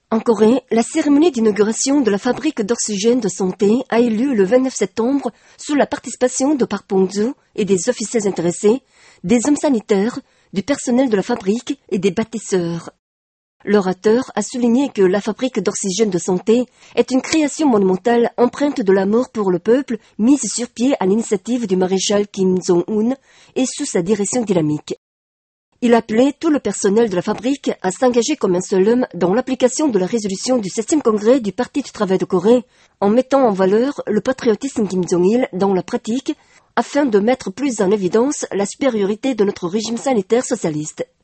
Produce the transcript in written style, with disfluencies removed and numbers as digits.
En Corée, la cérémonie d'inauguration de la fabrique d'oxygène de santé a eu lieu le 29 septembre sous la participation de Park Bong-joo et des officiels intéressés, des hommes sanitaires, du personnel de la fabrique et des bâtisseurs. L'orateur a souligné que la fabrique d'oxygène de santé est une création monumentale empreinte de l'amour pour le peuple mise sur pied à l'initiative du maréchal Kim Jong-un et sous sa direction dynamique. Il appelait tout le personnel de la fabrique à s'engager comme un seul homme dans l'application de la résolution du 7e congrès du Parti du travail de Corée, en mettant en valeur le patriotisme Kim Jong-il dans la pratique, afin de mettre plus en évidence la supériorité de notre régime sanitaire socialiste.